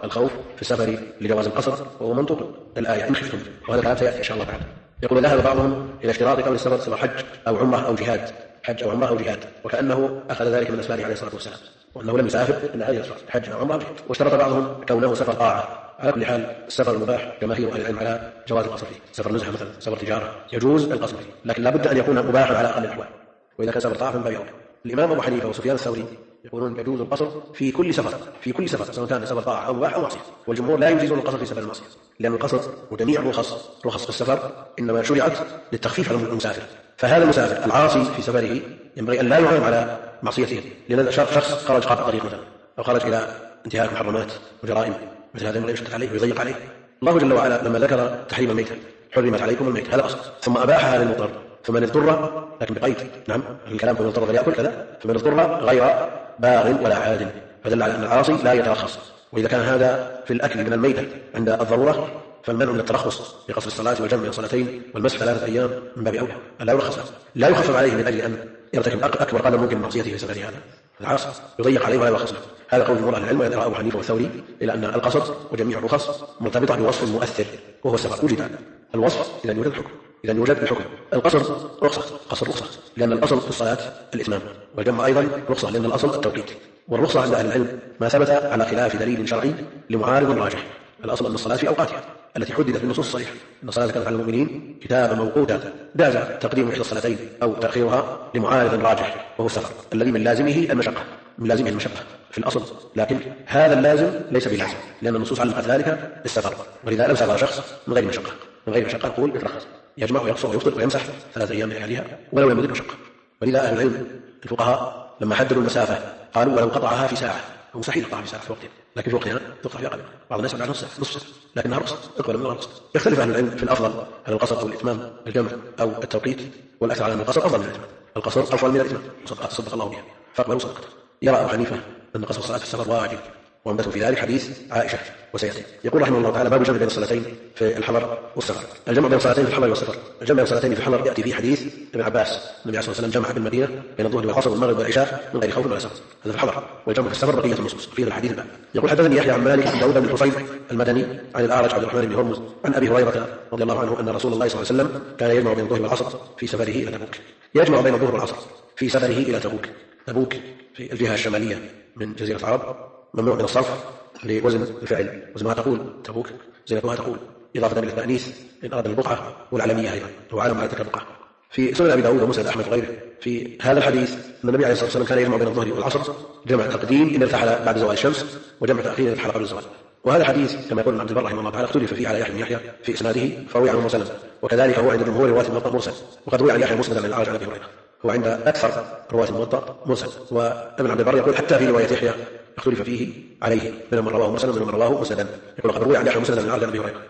الخوف في السفر لجواز القصر، وهو منطوق الآية إن خفتم، وهذا الكلام سيأتي إن شاء الله تعالى. يقول ذهب بعضهم إلى اشتراط قول السفر سفر حج أو عمرة أو جهاد، حج أو عمرة أو جهاد، وكأنه أخذ ذلك من أسفاره عليه الصلاة والسلام، وأنه لم يسافر إلا هذه الأسفار حج أو عمرة أو جهاد. واشترط بعضهم كونه سفر طاعة. على كل حال السفر المباح جماهير أهل العلم على جواز القصر فيه، سفر نزهة مثلا، سفر تجارة، يجوز القصر فيه، لكن لا بد أن يكون مباحا على أقل الأحوال، وإذا كان سفر طاعة فمن باب أولى. الإمام أبو حنيفة وسفيان الثوري يقولون يجوز القصر في كل سفر، في كل سفر سواء كان سفر طاعة أو مباح أو معصية، والجمهور لا يجيزون القصر في سفر المعصية، لأن القصر وجميع رخص في السفر إنما شرعت للتخفيف على المسافر، فهذا المسافر العاصي في سفره ينبغي أن لا يعان على معصيته، لأن شخص خرج قاطع طريق مثلا، أو خرج إلى انتهاك محرمات وجرائم، مثل هذا ينبغي يشتد عليه ويضيق عليه. الله جل وعلا لما ذكر تحريم الميتة حرمت عليكم الميتة، هذا أصل، ثم أباحها للمضطر، فمن اضطر، لكن بقيد، نعم الكلام فمن اضطر فليأكل كذا، فمن اضطر غير باغ ولا عاد، فدل على أن العاصي لا يترخص. وإذا كان هذا في الأكل من الميتة عند الضرورة، فالمنع من الترخص في قصر الصلاة والجمع بين صلاتين والمسح 3 أيام من باب أولى، لا يرخص، لا يخفف عليه من أجل أن يرتكب أكبر قدر ممكن من معصيته في سفره، هذا العاصي يضيق عليه ولا يرخص له. هذا قول جمهور أهل العلم، ويذهب أبو حنيفة والثوري إلى أن القصر وجميع الرخص مرتبطة بوصف مؤثر وهو السفر. وجد الوصف إذا يوجد الحكم، إذا يوجد الحكم. القصر رخصة، قصر رخصة، لأن الأصل في الصلاة الإتمام، والجمع أيضا رخصة لأن الأصل التوقيت. والرخصة عند أهل العلم ما ثبت على خلاف دليل شرعي لمعارض راجح. الأصل أن الصلاة في أوقاتها التي حددت بالنصوص الصريحة، أن الصلاة كانت على المؤمنين كتابا موقوتا، جاز تقديم إحدى الصلاتين أو تأخيرها لمعارض راجح وهو السفر الذي من لازمه المشقة، من لازمه المشقة في الأصل، لكن هذا اللازم ليس بلازم، لأن النصوص علقت ذلك للسفر، ولذا لم سافر شخص من غير مشقة، من غير مشقة يقول يترخص، يجمع ويقصر ويفطر ويمسح 3 أيام من لياليها ولو لم يدرك مشقة. ولذا أهل العلم الفقهاء لما حددوا المسافة قالوا ولو قطعها في ساعة، ومستحيل يقطعها في ساعة في وقتها، لكن في وقتها تقطع في أقل، بعض الناس يقول نصف ساعة، لكنها رخصة اقبل من الرخصة. يختلف أهل العلم في الأفضل، هل القصر أو الإتمام، الجمع أو التوقيت، والأكثر على أن القصر أفضل من الإتمام، القصر أفضل من الإتمام، صدق الله بها فاقبلوا صدقته. يرى أبو حنيفة أن قصر الصلاة في السفر واجب، وعمدته في ذلك حديث عائشة وسيأتي. يقول رحمه الله تعالى باب الجمع بين الصلاتين في الحضر والسفر. الجمع بين الصلاتين في الحضر والسفر، الجمع بين الصلاتين في الحضر يأتي في حديث ابن عباس النبي صلى الله عليه وسلم جمع بالمدينة بين الظهر والعصر والمغرب والعشاء من غير خوف ولا سفر، هذا في الحضر. والجمع في السفر بقية النصوص في الحديث الباب. يقول حدثني يحيى عن مالك بن داود بن الحصين المدني عن الأعرج عبد الرحمن بن هرمز عن أبي هريرة رضي الله عنه أن رسول الله صلى الله عليه وسلم كان يجمع بين الظهر والعصر في سفره إلى تبوك، يجمع بين الظهر والعصر في سفره إلى تبوك. تبوك في الجهة الشمالية من جزيرة العرب، ممنوع من الصرف لوزن الفعل، وزنها تقول تبوك، زينتها تقول، إضافة إلى التأنيث إن أراد البقعة والعلمية أيضا، هو عالم على تلك البقعة. في سنن أبي داود ومسند أحمد وغيره في هذا الحديث أن النبي عليه الصلاة والسلام كان يجمع بين الظهر والعصر، جمع تقديم إن ارتحل بعد زوال الشمس، وجمع تأخير إن ارتحل قبل الزوال. وهذا حديث كما يقول ابن عبد البر رحمه الله تعالى اختلف فيه على يحيى بن يحيى في إسناده، فروي عنه مرسلا، وكذلك هو عند جمهور رواة الموطأ مرسل، وقد روي عن يحيى مسندا عن الأعرج عن أبي هريرة، هو عند أكثر رواة الموطأ مرسل. وابن عبد البر يقول حتى في رواية يحيى اختلف فيه عليه، منهم من رواه مرسلا ومنهم من رواه مسندا، يقول قد روي عن يحيى مسندا عن الأعرج عن أبي هريرة.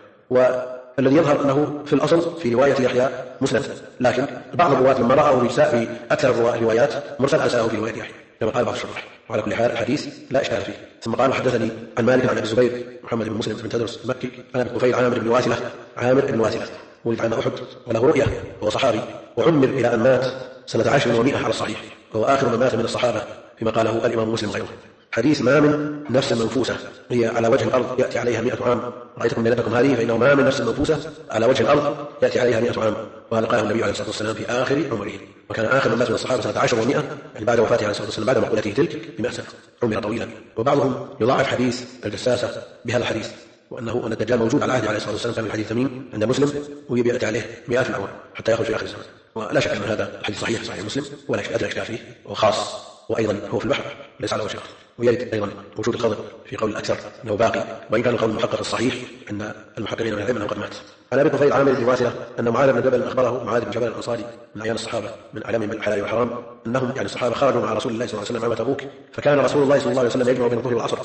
والذي يظهر أنه في الأصل في رواية يحيى مسند، لكن بعض الرواة لما رأوا الإجزاء في أكثر الروايات مرسل أرسله في رواية يحيى كما قال بعض الشراح. وعلى كل حال الحديث لا إشكال فيه. ثم قال حدثني عن مالك عن أبي الزبير محمد بن مسلم بن تدرس المكي عن أبي طفيل عامر بن واثلة ولد عام أحد وله رؤية وهو صحابي، وعمر إلى أن مات سنة 10 و100 على الصحيح، وهو آخر من مات من الصحابة فيما قاله الإمام مسلم وغيره. حديث ما من نفس منفوسة هي على وجه الأرض يأتي عليها 100 عام رأيتكم ليلتكم هذه، فإنه ما من نفس منفوسة على وجه الأرض يأتي عليها 100 عام، وهذا قاله النبي عليه الصلاة والسلام في آخر عمره، وكان آخر من مات من الصحابة سنة 10 و100 يعني بعد وفاته عليه الصلاة والسلام، بعد مقولته تلك ب100 سنة، عمر طويلا. وبعضهم يضاعف حديث الجساسة بهذا الحديث، وأنه أن الدجال موجود على عهد عليه الصلاة والسلام، كان الحديث ثمين عند مسلم، ويأتي عليه 100 الأعوام حتى يخرج في آخر الزمان. ولا شك أن هذا الحديث صحيح مسلم، ولا أدرى إشكال فيه، وخاص، وأيضا هو في البحر ليس على وجه الأرض. ويرد أيضا وجود الخضر في قول الأكثر أنه باقي، وإن كان القول المحقق الصحيح أن المحققين من العلم أنه قد مات. عن أبي طفيل عامر بن واثلة أن معاذ بن جبل أخبره، معاذ بن جبل الأنصاري من أعيان الصحابة من أعلامهم الحلال والحرام، أنهم يعني الصحابة خرجوا مع رسول الله صلى الله عليه وسلم عام تبوك، فكان رسول الله صلى الله عليه وسلم يجمع بين الظهر والعصر،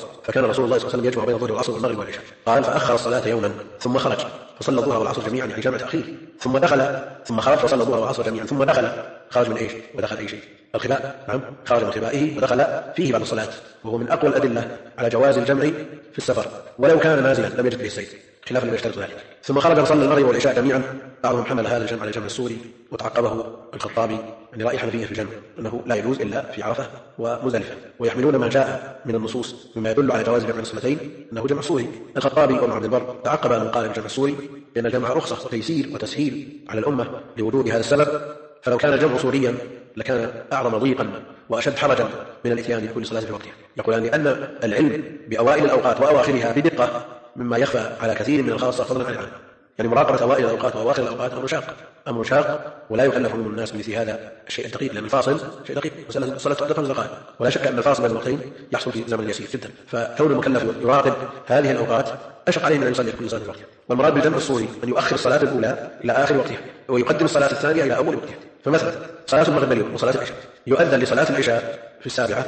والمغرب والعشاء، قال فأخر الصلاة يوما ثم خرج فصلى الظهر والعصر جميعا، يعني جمع تأخير، ثم خرج فصلى الظهر والعصر جميعا، ثم خرج من ايش؟ ودخل اي شيء؟ الخباء، نعم، خرج من خبائه ودخل فيه بعد الصلاة، وهو من أقوى الأدلة على جواز الجمع في السفر، ولو كان نازلا لم يجد به السير، خلافا لما يشترط ذلك. ثم خرج فصلى المغرب والعشاء جميعا، بعضهم حمل هذا الجمع على الجمع السوري وتعقبه الخطابي يعني رأي حنفية في الجمع أنه لا يجوز إلا في عرفة ومزدلفة، ويحملون ما جاء من النصوص مما يدل على جواز جمع الصلاتين أنه جمع سوري. الخطابي وابن عبد البر تعقب من قال بالجمع السوري بأن الجمع رخصة وتيسير وتسهيل على الأمة لوجود هذا السبب، فلو كان الجمع سوريا لكان أعظم ضيقا وأشد حرجا من الإتيان بكل صلاة في وقتها. يقولان لأن العلم بأوائل الأوقات وأواخرها بدقة مما يخفى على كثير من الخاصة فضلا عن العام. يعني مراقبة أوائل الأوقات وأواخر الأوقات أمر شاق ولا يكلف من الناس بمثل هذا الشيء الدقيق، لأن الفاصل شيء دقيق. الصلاة تؤدى 5 دقائق، ولا شك أن الفاصل بين الوقتين يحصل في زمن يسير جدا، فكون المكلف يراقب هذه الأوقات أشق عليه من أن يصلي كل صلاة في وقتها. والمراد بالجمع السوري أن يؤخر الصلاة الأولى إلى آخر وقتها ويقدم الصلاة الثانية إلى أول وقتها. فمثلا صلاة المغرب اليوم وصلاة العشاء يؤذن لصلاة العشاء في 7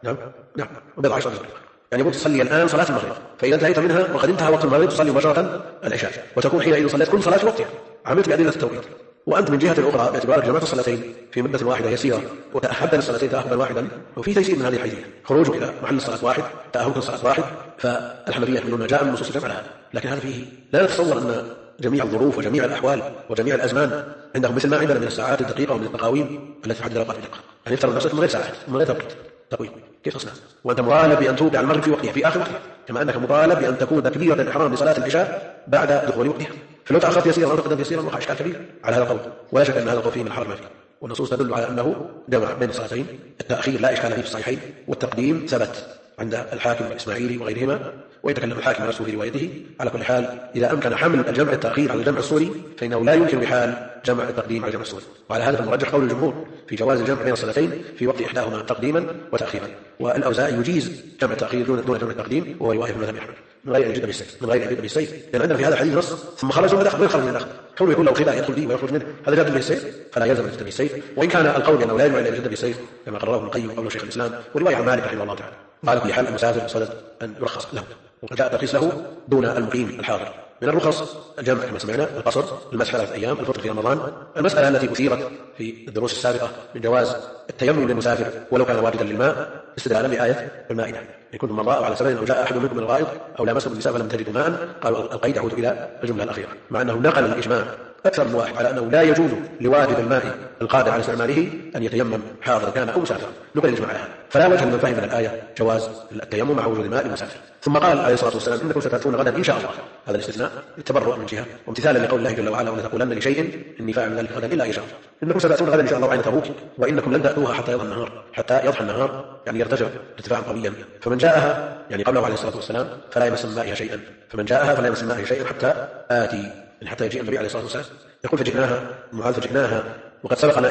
وبضع عشر دقيقة، يعني يقول تصلي الآن صلاة المغرب، فإذا انتهيت منها وقد انتهى وقت المغرب تصلي مباشرة العشاء، وتكون حينئذ صليت كل صلاة في وقتها، عملت بأدلة التوقيت. وأنت من جهة أخرى باعتبارك جمعت الصلاتين في مدة واحدة يسيرة وتأهبت للصلاتين تأهبا واحدا، وفي تيسير من هذه الحيثية، خروجك إلى محل الصلاة واحد، تأهبك الصلاة واحد، فالحنفية يحملون جاء من نصوص الجمع لها. لكن هذا فيه لا نتصور أن جميع الظروف وجميع الأحوال وجميع الأزمان عندهم مثل ما عندنا من الساعات الدقيقة ومن التقاويم التي تحدد الأوقات بدقة. يعني يفترض نفسك من غير ساعات من غير توقيت تقويم، كيف تصنع؟ وأنت مطالب بأن توقع المغرب في وقتها في آخر وقتها، كما أنك مطالب بأن تكون تكبيرة الإحرام لصلاة العشاء بعد دخول وقتها. فلو تأخرت يسيرا أو تقدمت يسيرا وقع إشكال كبير على هذا القول، ولا شك أن هذا القول فيه من الحرج ما فيه. والنصوص تدل على أنه جمع بين الصلاتين، التأخير لا إشكال فيه في الصحيحين، والتقديم ثبت عند الحاكم والإسماعيلي وغيرهما، ويتكلم الحاكم نفسه في روايته. على كل حال إذا أمكن حمل الجمع التأخير على الجمع السوري فإنه لا يمكن بحال جمع التقديم على الجمع السوري، وعلى هذا المرجح قول الجمهور في جواز الجمع بين الصلاتين في وقت إحداهما تقديما وتأخيرا. والأوزاعي يجيز جمع التأخير دون جمع التقديم، وهو رواية من مذهب أحمد من غير أن يجد بالسيف، لأن عندنا في هذا الحديث نص ثم خرج ودخل غير خرج من الأخذ، كونه يكون له خلاء يدخل فيه ويخرج منه هذا جاد بالسيف فلا يلزم الجد بالسيف. وإن كان القول أنه لا يجوز أن يجد بالسيف كما قرره ابن القيم وقوله شيخ الإسلام ورواية عن مالك رحمه الله تعالى. على كل حال المسافر صدد أن يرخص له، وقد جاء الترخيص له دون المقيم الحاضر. من الرخص الجمع كما سمعنا، القصر، المسح 3 أيام، الفطر في رمضان. المسألة التي أثيرت في الدروس السابقة من جواز التيمم للمسافر ولو كان واجدا للماء استدلالا بآية المائدة، إن كنتم مرضى أو على سفر أو جاء أحد منكم من الغائط أو لامستم النساء فلم تجدوا ماء، قالوا القيد يعود إلى الجملة الأخيرة، مع أنه نقل الإجماع أكثر من واحد على أنه لا يجوز لواجد الماء القادر على استعماله أن يتيمم حاضر كان أو مسافر، نقل الإجماع على هذا، فلا وجه لمن فهم من الآية جواز التيمم مع وجود الماء للمسافر. ثم قال عليه الصلاة والسلام إنكم ستأتون غدا إن شاء الله، هذا الاستثناء للتبرؤ من جهة وامتثالا لقول الله جل وعلا ولا تقولن لشيء إني فاعل ذلك غدا إلا إن شاء الله. إنكم ستأتون غدا إن شاء الله عين تبوك وإنكم لن تأتوها حتى يضحى النهار يعني يرتجع ارتفاعا قويا، فمن جاءها يعني قبله عليه الصلاة والسلام فلا يمس من مائها شيئا، فمن جاءها فلا يمس من مائها شيئا حتى آتي، حتى يجيء النبي عليه الصلاة والسلام. يقول فجئناها وقد سبقنا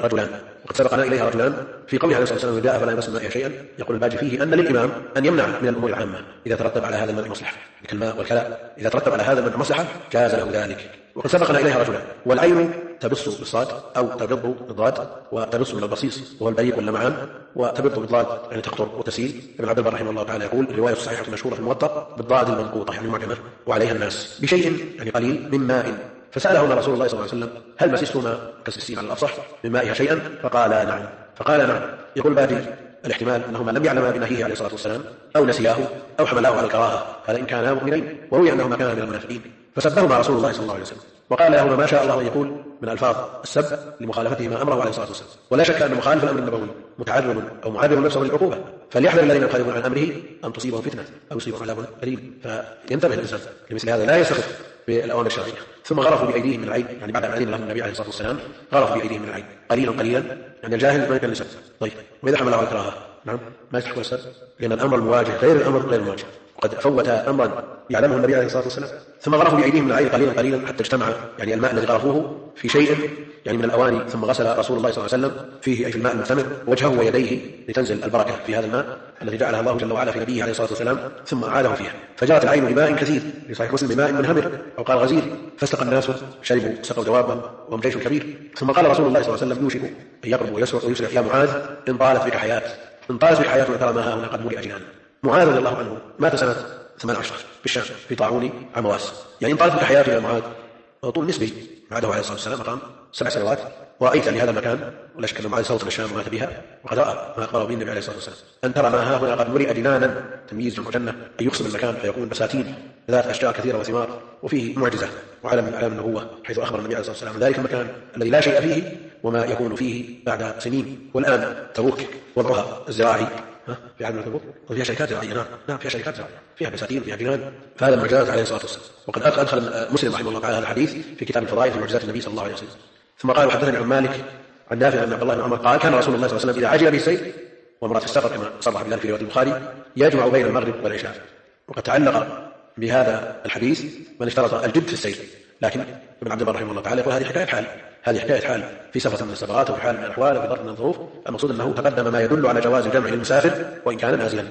إليها رجلان في قوله عليه الصلاة والسلام من جاءها فلا يمس من مائها شيئا. يقول الباجي فيه أن للإمام أن يمنع من الأمور العامة إذا ترتب على هذا المنع مصلحة، كالماء والكلاء، إذا ترتب على هذا المنع مصلحة جاز له ذلك. وقد سبقنا إليها رجلان، والعين تبص بالصاد أو تبض بالضاد، وتبص من البصيص وهو البريق واللمعان، وتبض بالضاد يعني تقطر وتسيل. ابن عبد البر رحمه الله تعالى يقول الرواية الصحيحة المشهورة في الموطأ بالضاد المنقوطة يعني معجمة وعليها الناس بشيء يعني قليل من ماء، فسألهما رسول الله صلى الله عليه وسلم هل مسستما كسستين على الأصح من مائها شيئا؟ فقال نعم. يقول باجي الاحتمال أنهما لم يعلما بنهيه عليه الصلاة والسلام أو نسياه أو حملاه على الكراهة، هذا إن كانا مؤمنين، وروي أنهما كانا من المنافقين، فسبهما رسول الله صلى الله عليه وسلم وقال لهما ما شاء الله أن يقول من ألفاظ السب لمخالفتهما أمره عليه الصلاة والسلام. ولا شك أن مخالف الأمر النبوي متعرض أو معرض نفسه للعقوبة، فليحذر الذين يخالفون عن أمره أن تصيبهم فتنة أو يصيبهم عذاب أليم، فينتبه الإنسان لمثل هذا، لا يستخف بالأوامر الشرعية. ثم غرفوا بأيديهم من العين، يعني بعد أن أذن لهم النبي عليه الصلاة والسلام غرفوا بأيديهم من العين قليلا، يعني الجاهل ما يكن لسبب. طيب وإذا حمله على الكراهة نعم ما يستحق السبب، لأن الأمر المواجه غير الأمر غير المواجه، وقد فوت أمرا يعلمه النبي عليه الصلاة والسلام. ثم غرفوا بأيديهم من العين قليلا حتى اجتمع يعني الماء الذي غرفوه في شيء يعني من الأواني، ثم غسل رسول الله صلى الله عليه وسلم فيه أي في الماء المستمر وجهه ويديه لتنزل البركة في هذا الماء الذي جعلها الله جل وعلا في نبيه عليه الصلاة والسلام، ثم أعاده فيها فجرت العين بماء كثير، في صحيح مسلم بماء منهمر أو قال غزير، فاستقى الناس شربوا سقوا دوابهم وهم جيش كبير. ثم قال رسول الله صلى الله عليه وسلم يوشك أن يقرب ويسرع يا معاذ إن طالت بك حياة وترى ما ها هنا قد ملئ جنان. معاذ رضي الله عنه مات سنة 18 بالشام في طاعون عمواس، يعني إن طالت بك حياة إلى معاذ طول نسبي، بعده عليه الصلاة والسلام مقام 7 سنوات، ورأيت لهذا المكان ولا شك أن معاذ صوت الشام ومات بها، وقد رأى ما أخبره به النبي عليه الصلاة والسلام أن ترى ما ها هنا قد ملئ جنانا، تمييز جمع جنة أن يقسم المكان فيكون بساتين ذات أشجار كثيرة وثمار، وفيه معجزة وعلم من أعلام النبوة، حيث أخبر النبي عليه الصلاة والسلام ذلك المكان الذي لا شيء فيه وما يكون فيه بعد سنين. والآن تبوك وضعها الزراعي في عالم تبوك وفيها شركات زراعية، نعم فيها شركات زراعية، فيها بساتين، فيها جنان، فهذا المعجزات عليه الصلاة والسلام. وقد أدخل مسلم رحمه الله تعالى هذا الحديث في كتاب الفضائل في معجزات النبي صلى الله عليه وسلم. ثم قال: وحدثني عن مالك عن نافع أن عبد الله بن عمر قال: كان رسول الله صلى الله عليه وسلم إذا عجل به السير ومرأة في السفر كما صرح بذلك في رواية البخاري يجمع بين المغرب والعشاء. وقد تعلق بهذا الحديث من اشترط الجد في السير، لكن ابن عبد البر رحمه الله تعالى يقول هذه حكاية حال، هذه حكاية حال في سفرة من السفرات أو في حال من الأحوال أو في ظرف من الظروف. المقصود أنه تقدم ما يدل على جواز الجمع للمسافر وإن كان نازلا.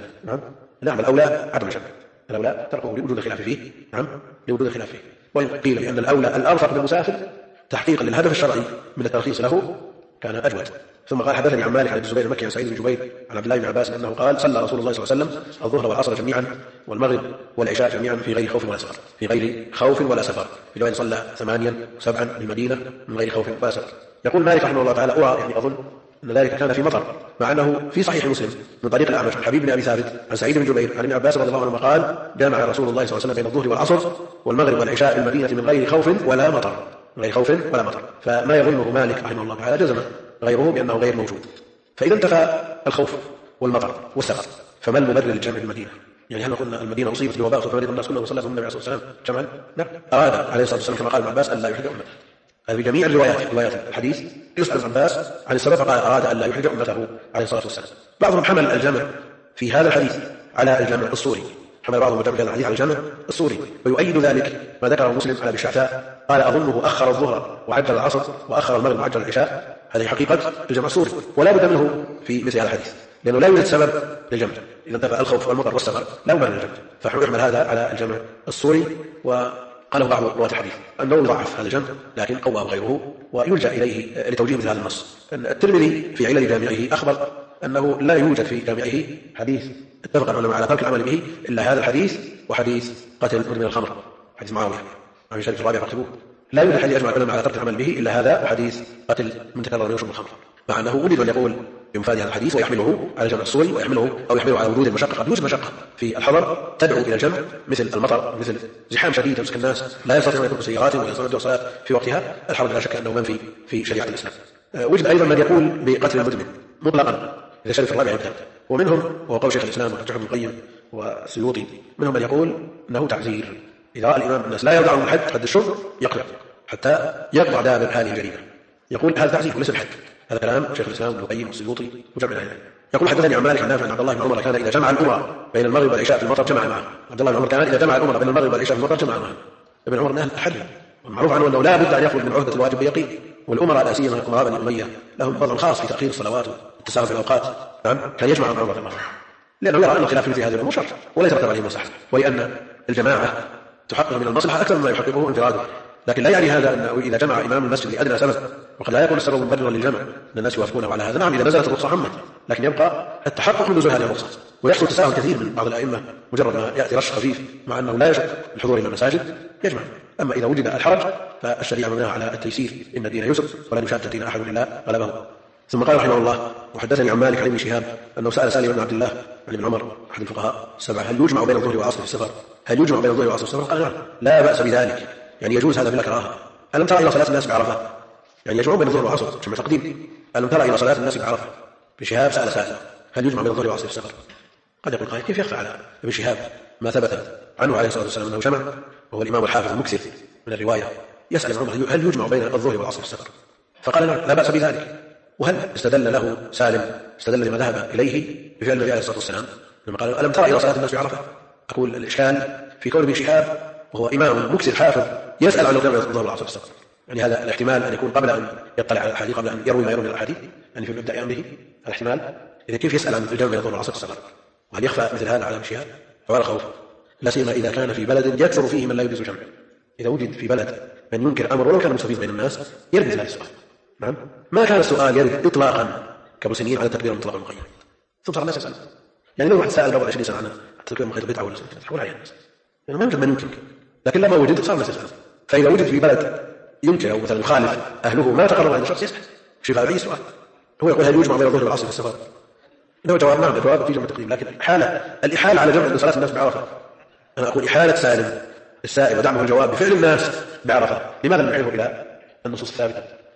نعم الأولى عدم الجمع، الأولى تركه لوجود الخلاف فيه، لوجود الخلاف فيه. وإن قيل بأن الأولى الأرفق للمسافر تحقيقا للهدف الشرعي من الترخيص له كان أجود. ثم قال: حدثني عن مالك عن الزبير المكي عن سعيد بن جبير عن عبد الله بن عباس أنه قال: صلى رسول الله صلى الله عليه وسلم الظهر والعصر جميعا والمغرب والعشاء جميعا في غير خوف ولا سفر، في غير خوف ولا سفر. في رواية صلى 8 و7 بالمدينة من غير خوف ولا سفر. يقول مالك رحمه الله تعالى: أرى يعني أظن أن ذلك كان في مطر، مع أنه في صحيح مسلم من طريق الأعمش عن حبيب بن أبي ثابت عن سعيد بن جبير عن ابن عباس رضي الله عنهما قال: جامع رسول الله صلى الله عليه وسلم بين الظهر والعصر والمغرب والعشاء في المدينة من غير خوف ولا مطر، من غير خوف ولا مطر. فما يظنه مالك رحمه الله تعالى جزم غيره بأنه غير موجود. فإذا انتفى الخوف والمطر والسفر فما المبرر للجمع في المدينة؟ يعني هل قلنا المدينة أصيبت بوباء فمرض الناس كلهم وصلى النبي عليه الصلاة والسلام جمعا؟ نعم، أراد عليه الصلاة والسلام كما قال ابن عباس أن لا يحرج أمته. هذه بجميع روايات الحديث يسأل ابن عباس عن السبب فقال أراد أن لا يحرج أمته عليه الصلاة والسلام. بعضهم حمل الجمع في هذا الحديث على الجمع الصوري، حمل بعضهم الجمع في هذا الحديث على الجمع الصوري، ويؤيد ذلك ما ذكره مسلم على الشعثاء قال: أظنه أخر الظهر وعجل العصر وأخر المغرب وعجل العشاء. هذه حقيقة الجمع الصوري ولا بد منه في مثل هذا الحديث، لأنه لا يوجد سبب للجمع. إذا انتفى الخوف والمطر والسفر لا مبرر للجمع، فيحمل هذا على الجمع الصوري. وقاله بعض رواة الحديث أنه يضعف هذا الجمع لكن قواه غيره ويلجأ إليه لتوجيه مثل هذا النص. الترمذي في علل جامعه أخبر أنه لا يوجد في جامعه حديث اتفق العلماء على ترك العمل به إلا هذا الحديث وحديث قتل مدمن الخمر، حديث معاوية عن شريف الرابع فاكتبوه. لا يوجد حديث يجمع العلماء على ترك العمل به إلا هذا وحديث قتل من تكرر يشرب الخمر، مع أنه وجد أن يقول بمفاد هذا الحديث ويحمله على الجمع الصوري ويحمله على وجود المشقة. قد يوجد مشقة في الحضر تدعو إلى الجمع مثل المطر، مثل زحام شديد تمسك الناس لا يستطيعون أن يكونوا سياراتهم ولا يستطيعون الصلاة في وقتها. الحرج لا شك أنه منفي في شريعة الإسلام. وجد أيضا من يقول بقتل المدمن مطلقا إذا شرف الرابع يبتل، ومنهم وهو قول شيخ الإسلام وحجه ابن القيم والسيوطي، منهم من يقول أنه تعزير. إذا رأى الإمام الناس لا يرضعهم الحد حد الشرب يقلع حتى يقطع دابر هذه الجريمة، يقول هذا تعزير وليس الحد. هذا كلام شيخ الإسلام ابن القيم والسيوطي وجمع الأئمة. يقول حدثني عن مالك عن نافع عن عبد الله بن عمر كان إذا جمع الأمر بين المغرب والعشاء في المطر جمع معه. عبد الله بن عمر كان إذا جمع الأمر بين المغرب والعشاء في المطر جمع معه. ابن عمر من أهل التحدي ومعروف عنه أنه لا بد أن يخرج من عهدة الواجب بيقين. والأمراء لا سيما أمراء بني أمية لهم فضل خاص في تأخير الصلوات والتساهل في الأوقات. نعم كان يجمع ابن عمر في المغرب لأنه يرى أن الخلاف في مثل هذه الأمور شر وليس يترتب عليه مصلحة، ولأن الجماعة تحقق من المصلحة أكثر مما يحققه انفراده. لكن لا يعني هذا أنه إذا جمع إمام المسجد لأدنى سبب، وقد لا يكون السبب مبررا للجمع، أن الناس يوافقونه على هذا. نعم إذا نزلت الرخصة عمت، لكن يبقى التحقق من نزول هذه الرخصة. ويحصل تساهل كثير من بعض الأئمة مجرد ما يأتي رش خفيف مع أنه لا يشك الحضور إلى المساجد يجمع. أما إذا وجد الحرج فالشريعة مبناها على التيسير، إن الدين يسر ولا يشاد الدين أحد إلا غلبه. ثم قال رحمه الله: وحدثني عن مالك عن ابن شهاب أنه سأل سالم بن عبد الله عن ابن عمر أحد الفقهاء السبعة هل يجمع بين الظهر والعصر في السفر؟ هل يجمع بين الظهر والعصر في السفر؟ قال نعم لا بأس بذلك، يعني يجوز هذا بلا كراهة. ألم ترى إلى صلاة الناس بعرفة؟ يعني يجمعون بين الظهر والعصر جمع تقديم. ألم ترى إلى صلاة الناس بعرفة؟ ابن شهاب سأل سائل هل يجمع بين الظهر والعصر في السفر؟ قد يقول قائل كيف يخفى على ابن شهاب ما ثبت عنه عليه الصلاة والسلام أنه جمع، وهو الإمام الحافظ المكثر من الرواية، يسأل ابن عمر هل يجمع بين الظهر والعصر في السفر؟ فقال لا بأس بذلك. وهل استدل له سالم استدل لما ذهب إليه بفعل النبي عليه الصلاة والسلام لما قال ألم ترى إلى صلاة الناس بعرفة؟ أقول الإشكال في كون ابن شهاب وهو إمام مكثر حافظ يسأل عن الجمع بين الظهر والعصر في السفر، يعني هذا الاحتمال أن يكون قبل أن يطلع على الأحاديث، قبل أن يروي ما يروي من الأحاديث، يعني في مبدأ أمره الاحتمال. إذا كيف يسأل عن الجمع بين الظهر والعصر في السفر؟ وهل يخفى مثل هذا على ابن شهاب؟ ولا خوف، لا سيما إذا كان في بلد يكثر فيه من لا يجوز الجمع. إذا وجد في بلد من ينكر أمر ولو كان مستفيض بين الناس يرد هذا السؤال. نعم ما كان السؤال يرد إطلاقا كابو سنين على التكبير المطلق المقيد، ثم صار الناس يسأل. يعني لو واحد سأل قبل 20 سنة عن التكبير المقيد بدعة ولا سنة تحول عليها الناس، يعني ما يوجد من ينكر، لكن لما وجد صار الناس يسأل. فإذا وجد في بلد ينكر أو مثلا يخالف أهله ما تقرر عند الشخص يسأل شفاء أي سؤال. هو يقول هل يجمع بين الظهر والعصر في السفر؟ إنه جواب نعم، الجواب في جمع تقديم، لكن الإحالة على جمع صلاة الناس بعرفة، أنا أقول إحالة سالم السائل ودعمه الجواب بفعل الناس بعرفة، لماذا نحيله إلى النصوص الثابتة؟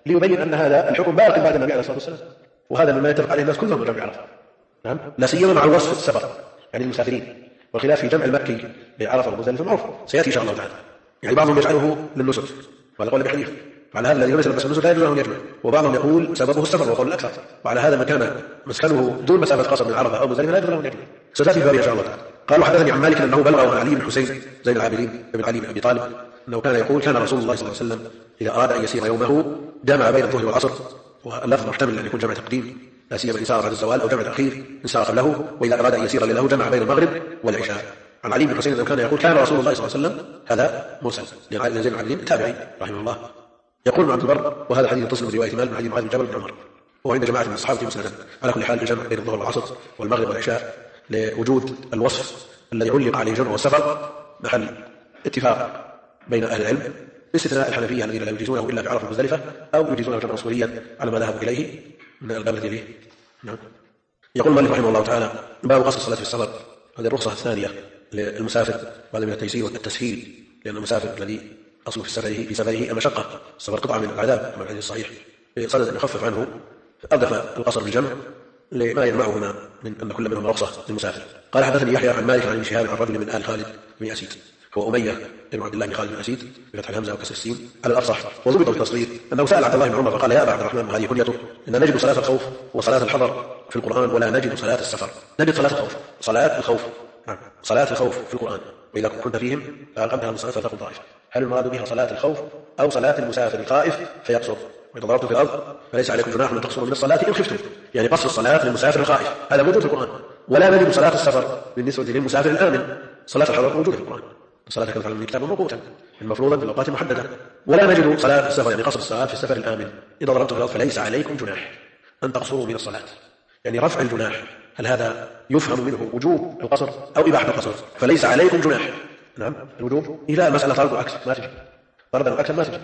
ليبين أن هذا الحكم باق بعد النبي عليه الصلاة والسلام، وهذا مما يتفق عليه الناس كلهم من جمع عرفة. نعم، لا سيما مع الوصف السفر يعني المسافرين، والخلاف في جمع المكي بعرفة ومزدلفة معروف سيأتي إن شاء الله تعالى. يعني بعضهم يجعله للنسك وهذا قول أبي حنيفة، وعلى هذا الذي لم يلبس النسك لا يجوز له أن يجمع، وبعضهم يقول سببه السفر وقول الأكثر، وعلى هذا ما كان مسكنه دون مسافة قصر من عرفة أو مزدلفة لا يجوز له أن يجمع. ستأتي في بابها إن شاء الله تعالى. قالوا حدثني عن مالك أنه بلغه عن علي بن حسين زين العابدين بن علي بن أبي طالب أنه كان يقول كان رسول الله صلى الله عليه وسلم إذا أراد أن يسير يومه جمع بين الظهر والعصر، واللفظ محتمل أن يكون جمع تقديم لا سيما إن سار بعد الزوال، أو جمع تأخير إن سار قبله، وإذا أراد أن يسير ليله جمع بين المغرب والعشاء. عن علي بن حسين أنه كان يقول كان رسول الله صلى الله عليه وسلم، هذا مرسل لزين العابدين التابعي رحمه الله. يقول ابن عبد البر وهذا حديث تصل برواية مالك بن حديث معاذ بن جبل بن عمر، وهو عند جماعة من الصحابة مسندا. على كل حال الجمع بين الظهر والعصر والمغرب والعشاء لوجود الوصف الذي علق عليه الجمع والسفر محل اتفاق بين أهل العلم، باستثناء الحنفية الذين لا يجيزونه إلا بعرفة مزدلفة أو يجيزونه جمعا أصوليا على ما ذهبوا إليه من الباب الذي إليه. نعم. يقول مالك رحمه الله تعالى باب قصر الصلاة في السفر، هذه الرخصة الثانية للمسافر بعد من التيسير والتسهيل، لأن المسافر الذي أصل في سفره المشقة، السفر قطعة من العذاب كما الحديث الصحيح، بصدد أن يخفف عنه أردف القصر بالجمع لما يجمعهما من أن كل منهما رخصة للمسافر. قال حدثني يحيى عن مالك عن ابن شهاب عن رجل من آل خالد بن أسيد، هو أمية بن عبد الله بن خالد بن أسيد بفتح الهمزة وكسر السين على الأفصح، وضبط بالتصغير أنه سأل عبد الله بن عمر فقال يا أبا عبد الرحمن وهذه كنيته إن نجد صلاة الخوف وصلاة الحضر في القرآن ولا نجد صلاة السفر. نجد صلاة الخوف، صلاة الخوف في القرآن، وإذا كنت فيهم فأقمتها من صلاة فتقل طائفة. هل المراد بها صلاة الخوف أو صلاة المسافر الخائف فيقصر؟ وإذا ضربتم في الأرض فليس عليكم جناح أن تقصروا من الصلاة إن خفتم، يعني قصر الصلاة للمسافر الخائف هذا موجود في القرآن. ولا نجد صلاة السفر بالنسبة للمسافر الآمن، صلاة الحضر موجودة في القرآن، الصلاة كانت على الكتاب موقوتا المفروضا في الأوقات المحددة. ولا نجد صلاة السفر يعني قصر الصلاة في السفر الآمن. إذا ضربتم في الأرض فليس عليكم جناح أن تقصروا من الصلاة، يعني رفع الجناح، هل هذا يفهم منه وجوب القصر أو إباحة القصر؟ فليس عليكم جناح. نعم الوجوب إذا المسألة طرد عكس ما تجب، طردا وعكسا ما تجب.